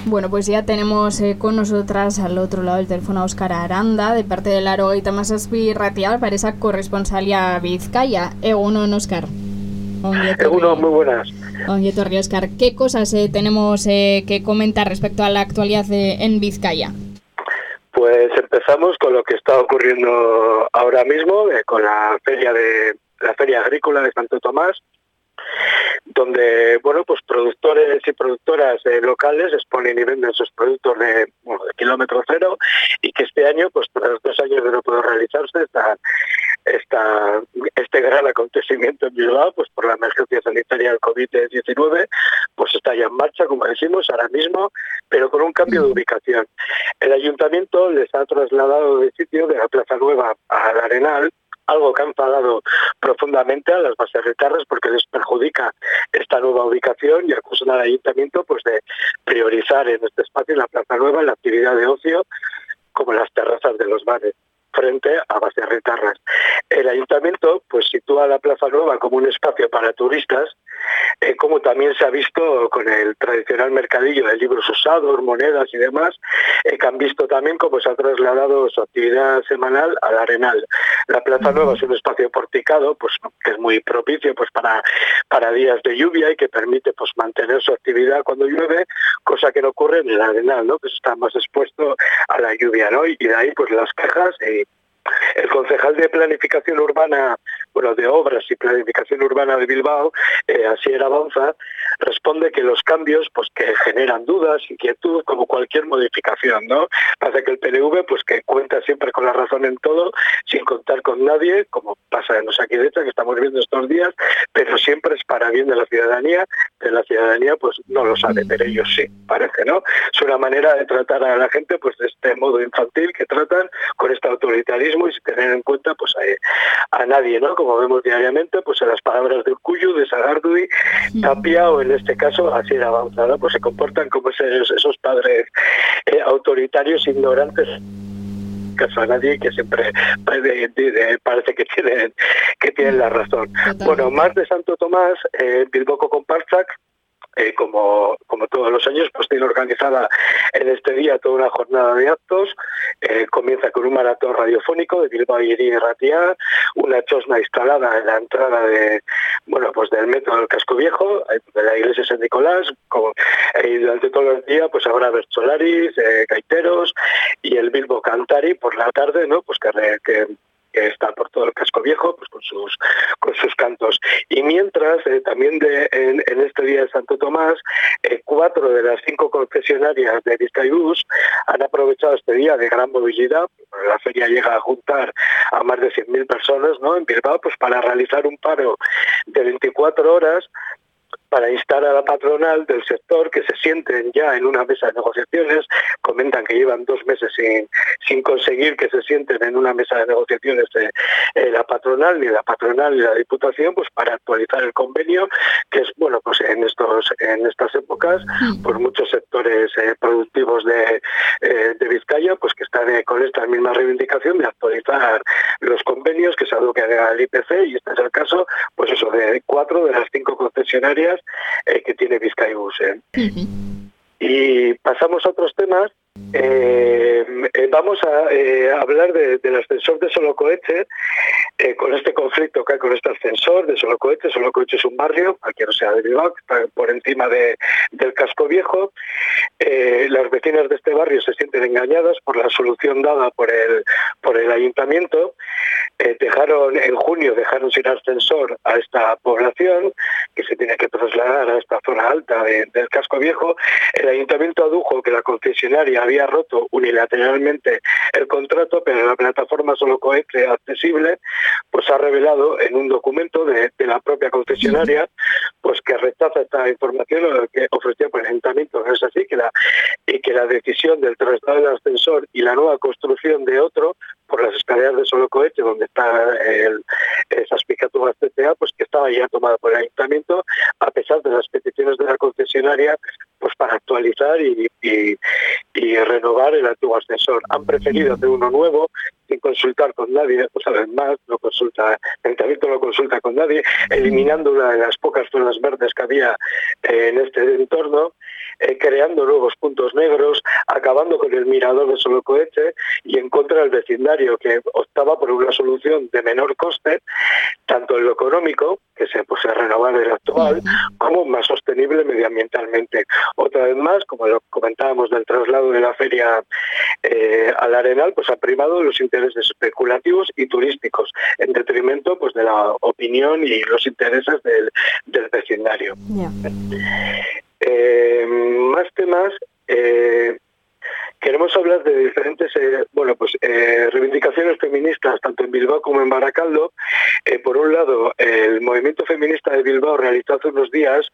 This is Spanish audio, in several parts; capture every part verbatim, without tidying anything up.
Bueno, pues ya tenemos eh, con nosotras al otro lado del teléfono a Óscar Aranda, de parte del Aro y Tamazazpi Ratia, para esa corresponsalia Vizcaya. Egunon, Óscar. Egunon, muy buenas. Onguietorri, Óscar. ¿Qué cosas eh, tenemos eh, que comentar respecto a la actualidad eh, en Vizcaya? Pues empezamos con lo que está ocurriendo ahora mismo, eh, con la feria de la feria agrícola de Santo Tomás, donde bueno pues productores y productoras eh, locales exponen y venden sus productos de, bueno, de kilómetro cero, y que este año, pues tras dos años de no poder realizarse esta, esta, este gran acontecimiento en Bilbao, pues por la emergencia sanitaria del covid diecinueve, pues está ya en marcha, como decimos, ahora mismo, pero con un cambio de ubicación. El ayuntamiento les ha trasladado de sitio, de la Plaza Nueva al Arenal, algo que ha enfadado profundamente a las baserritarras porque les perjudica esta nueva ubicación y acusan al ayuntamiento pues de priorizar en este espacio, en la Plaza Nueva, la actividad de ocio como las terrazas de los bares frente a baserritarras. El ayuntamiento pues sitúa la Plaza Nueva como un espacio para turistas, eh, como también se ha visto con el tradicional mercadillo de libros usados, monedas y demás, eh, que han visto también cómo se ha trasladado su actividad semanal al Arenal. La Plaza Nueva es un espacio porticado, pues que es muy propicio pues para, para días de lluvia y que permite pues mantener su actividad cuando llueve, cosa que no ocurre en el Arenal, ¿no? Que está más expuesto a la lluvia, ¿no? Y de ahí pues las quejas. Y el concejal de Planificación Urbana, bueno, de Obras y Planificación Urbana de Bilbao, eh, Asier Avanza, responde que los cambios pues que generan dudas, inquietud, como cualquier modificación, ¿no? Pasa que el P N V pues que cuenta siempre con la razón en todo, sin contar con nadie, como pasa en Osakidecha, que estamos viendo estos días, pero siempre es para bien de la ciudadanía. De la ciudadanía pues no lo sabe, pero ellos sí, parece, ¿no? Es una manera de tratar a la gente pues de este modo infantil que tratan, con este autoritarismo y sin tener en cuenta pues a, a nadie, ¿no? Como vemos diariamente pues en las palabras de Urkullu, de Sagardui, Tapia o en este caso Asier Avanza, ¿no? Pues se comportan como esos, esos padres eh, autoritarios, ignorantes, caso a nadie, que siempre parece que tienen que tienen la razón. Totalmente. Bueno, más de Santo Tomás, eh, Bilboko Konpartsak, Eh, como, como todos los años, pues tiene organizada en este día toda una jornada de actos. Eh, comienza con un maratón radiofónico de Bilbao Hiri Ratia, una chosna instalada en la entrada de, bueno, pues del metro del Casco Viejo, de la iglesia San Nicolás, como, y durante todo el día pues habrá bertsolaris, eh, gaiteros y el Bilbo Cantari por la tarde, ¿no? Pues que, que que está por todo el Casco Viejo, pues con sus con sus cantos. Y mientras, eh, también de, en, en este día de Santo Tomás, eh, cuatro de las cinco concesionarias de Bizkaibus han aprovechado este día de gran movilidad. La feria llega a juntar a más de cien mil personas, ¿no?, en Bilbao, pues para realizar un paro de veinticuatro horas, para instar a la patronal del sector que se sienten ya en una mesa de negociaciones. Comentan que llevan dos meses sin, sin conseguir que se sienten en una mesa de negociaciones eh, eh, la patronal, ni la patronal ni la Diputación, pues para actualizar el convenio, que es, bueno, pues en estos en estas épocas, pues muchos sectores eh, productivos de, eh, de Vizcaya, pues que están eh, con esta misma reivindicación de actualizar los convenios, que es algo que haga el I P C, y este es el caso, pues eso, de cuatro de las cinco concesionarias Eh, que tiene Bizkaibus. Eh. Uh-huh. Y pasamos a otros temas. Eh, eh, vamos a eh, hablar de, del ascensor de Solocoetxe, eh, con este conflicto que hay con este ascensor de Solocoetxe. Solocoetxe es un barrio, cualquiera sea de Bilbao, que está por encima de, del Casco Viejo. Eh, las vecinas de este barrio se sienten engañadas por la solución dada por el, por el ayuntamiento. Eh, dejaron en junio dejaron sin ascensor a esta población, que se tiene que trasladar a esta zona alta de, del Casco Viejo. El ayuntamiento adujo que la concesionaria había roto unilateralmente el contrato, pero la plataforma Solocoetxe accesible pues ha revelado en un documento de, de la propia concesionaria pues que rechaza esta información que ofrecía por el ayuntamiento. No es así, que la, y que la decisión del traslado del ascensor y la nueva construcción de otro por las escaleras de Solocoetxe, donde está el, esas picaturas T T A, pues que estaba ya tomada por el ayuntamiento, a pesar de las peticiones de la concesionaria pues para actualizar y, y, y renovar el antiguo ascensor. Han preferido hacer uno nuevo sin consultar con nadie, pues además no consulta, el ayuntamiento no consulta con nadie, eliminando una de las pocas zonas verdes que había eh, en este entorno. eh, creando nuevos puntos negros, acabando con el mirador de Solocoetxe y en contra del vecindario, que optaba por una solución de menor coste, tanto en lo económico, que se pues, renovar el actual, como más sostenible medioambientalmente. Otra vez más, como lo comentábamos del traslado de la feria eh, al Arenal, pues ha primado los intereses especulativos y turísticos, en detrimento pues de la opinión y los intereses del, del vecindario. Yeah. Eh, más temas, eh, queremos hablar de diferentes eh, bueno, pues, eh, reivindicaciones feministas, tanto en Bilbao como en Barakaldo. Eh, por un lado, el movimiento feminista de Bilbao realizó hace unos días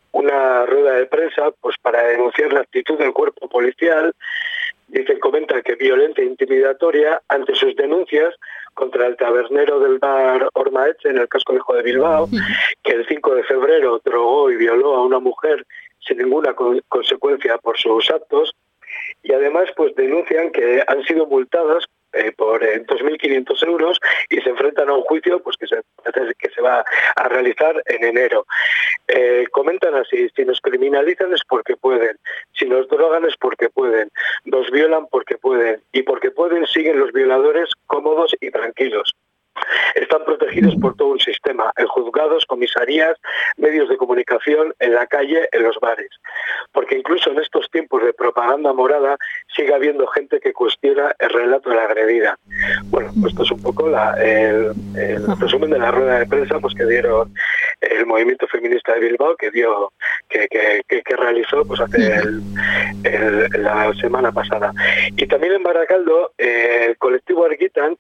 una rueda de prensa pues, para denunciar la actitud del cuerpo policial. Dicen, comentan que violenta e intimidatoria ante sus denuncias contra el tabernero del bar Ormaetxe en el casco viejo de Bilbao, que el cinco de febrero drogó y violó a una mujer sin ninguna con- consecuencia por sus actos, y además pues denuncian que han sido multadas eh, por eh, dos mil quinientos euros y se enfrentan a un juicio pues que se, que se va a realizar en enero. Eh, comentan así: si nos criminalizan es porque pueden, si nos drogan es porque pueden, nos violan porque pueden, y porque pueden siguen los violadores cómodos y tranquilos. Están protegidos por todo un sistema, en juzgados, comisarías, medios de comunicación, en la calle, en los bares. Porque incluso en estos tiempos de propaganda morada sigue habiendo gente que cuestiona el relato de la agredida. Bueno, pues esto es un poco la, el, el resumen de la rueda de prensa pues que dieron el movimiento feminista de Bilbao, que dio que, que, que, que realizó pues hace el, el, la semana pasada. Y también en Barakaldo, eh, el colectivo Argitan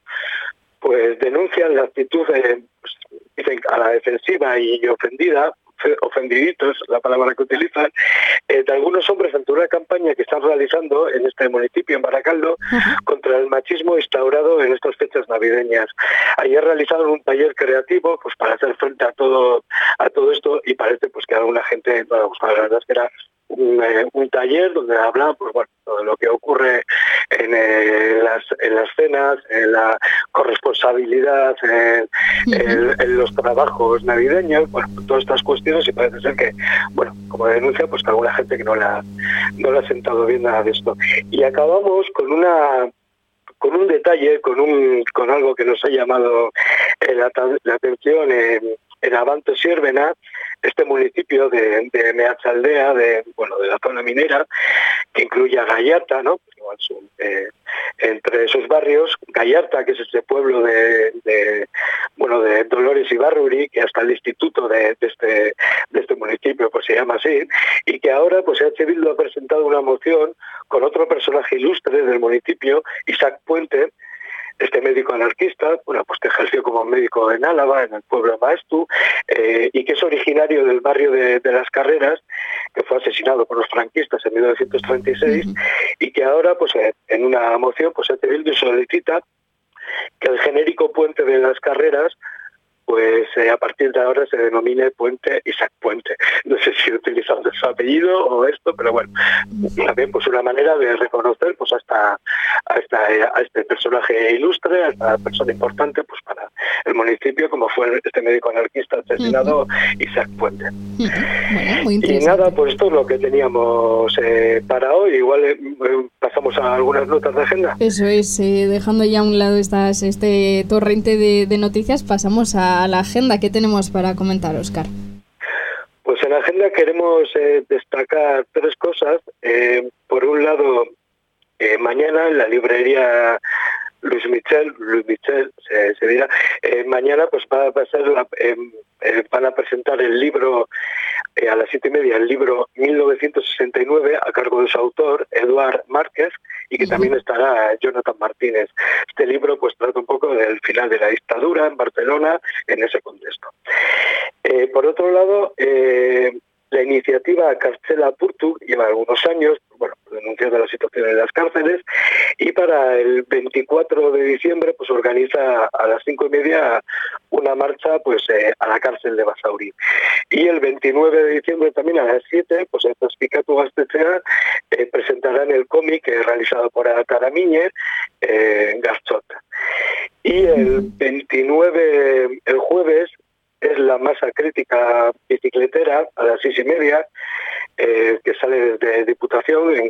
pues denuncian la actitud de, pues, dicen, a la defensiva y ofendida, ofendiditos, la palabra que utilizan, eh, de algunos hombres ante una campaña que están realizando en este municipio, en Barakaldo, uh-huh. contra el machismo instaurado en estas fechas navideñas. Ayer realizaron un taller creativo pues para hacer frente a todo a todo esto, y parece pues que alguna gente, bueno, pues la verdad es que era un, eh, un taller donde hablaban pues bueno, de lo que ocurre en, eh, las, en las cenas, en la corresponsabilidad, en, uh-huh. en, en los trabajos navideños, bueno, todas estas cuestiones, y parece ser que, bueno, como denuncia, pues que alguna gente que no la no le ha sentado bien nada de esto. Y acabamos con una con un detalle, con un con algo que nos ha llamado eh, la, la atención en, en Abanto Siervena, este municipio de, de Meatzaldea, de bueno de la zona minera, que incluye a Gallarta, ¿no? Igual son, eh, entre esos barrios, Gallarta, que es ese pueblo de, de bueno de Dolores Ibarruri, que hasta el instituto de, de este de este municipio pues se llama así, y que ahora pues E H Bildu ha presentado una moción con otro personaje ilustre del municipio, Isaac Puente, este médico anarquista, bueno, pues que ejerció como médico en Álava, en el pueblo de Maestu, eh, y que es originario del barrio de, de Las Carreras, que fue asesinado por los franquistas en mil novecientos treinta y seis, uh-huh. y que ahora, pues en una moción, pues E H Bildu solicita que el genérico puente de Las Carreras pues eh, a partir de ahora se denomine Puente Isaac Puente. No sé si utilizando su apellido o esto, pero bueno, también pues una manera de reconocer pues hasta a, esta, a este personaje ilustre, a esta persona importante pues para el municipio, como fue este médico anarquista asesinado, uh-huh. Isaac Puente. Uh-huh. Bueno, muy interesante. Y nada, pues esto es lo que teníamos eh, para hoy. Igual eh, pasamos a algunas notas de agenda. Eso es, eh, dejando ya a un lado estas, este torrente de, de noticias, pasamos a a la agenda. ¿Qué tenemos para comentar, Óscar? Pues en la agenda queremos eh, destacar tres cosas. Eh, por un lado, eh, mañana en la librería Luis Michel, Luis Michel se, se dirá, eh, mañana pues va a pasar la, eh, eh, van a presentar el libro eh, a las siete y media, el libro mil novecientos sesenta y nueve a cargo de su autor, Eduard Márquez, y que uh-huh. también estará Jonathan Martínez. Este libro pues trata un poco del final de la dictadura en Barcelona en ese contexto. Eh, por otro lado, eh, la iniciativa Kartzela Apurtu lleva algunos años, bueno, denunciando la situación en las cárceles, y para el veinticuatro de diciembre pues organiza a las cinco y media una marcha pues eh, a la cárcel de Basauri. Y el veintinueve de diciembre también a las siete, pues en Zazpikatu Gaztetxea eh, presentarán el cómic eh, realizado por Atara Miñe, eh, Garchot. Y el veintinueve, el jueves, es la masa crítica bicicletera a las seis y media, eh, que sale desde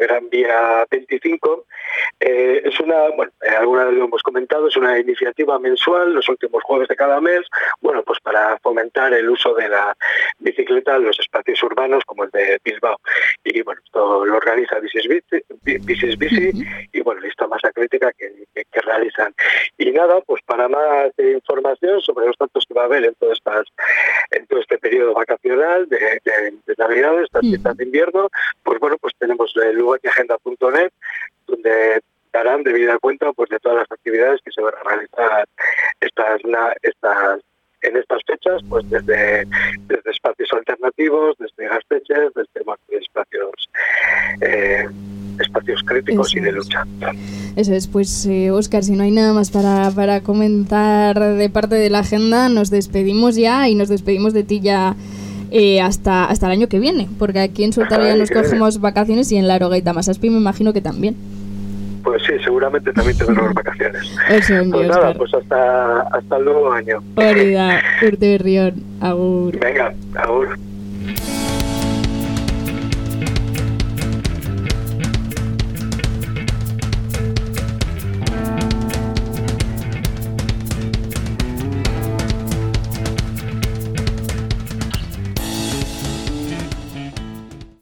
Gran Vía veinticinco. Eh, es una, bueno, eh, alguna vez lo hemos comentado, es una iniciativa mensual, los últimos jueves de cada mes, bueno, pues para fomentar el uso de la bicicleta en los espacios urbanos como el de Bilbao. Y bueno, esto lo organiza Bicis Bici, Bicis Bici y bueno, esta masa crítica que, que, que realizan. Y nada, pues para más información sobre los datos que va a haber en todo, estas, en todo este periodo vacacional de, de, de Navidad, estas fiestas de invierno, pues bueno, pues tenemos el u h agenda punto net, donde darán debida cuenta pues de todas las actividades que se van a realizar estas, estas en estas fechas, pues desde, desde espacios alternativos, desde gasteches, desde bueno, espacios eh, espacios críticos Eso y de lucha. Eso es, pues eh, Óscar, si no hay nada más para, para comentar de parte de la agenda, nos despedimos ya y nos despedimos de ti ya eh, hasta, hasta el año que viene, porque aquí en Soltaro ya nos cogemos vacaciones y en la Arogaita Masaspi me imagino que también. Pues sí, seguramente también tendremos vacaciones. Eso, pues nada, pues hasta, hasta el nuevo año. Hori da, urte berrión, agur. Venga, agur.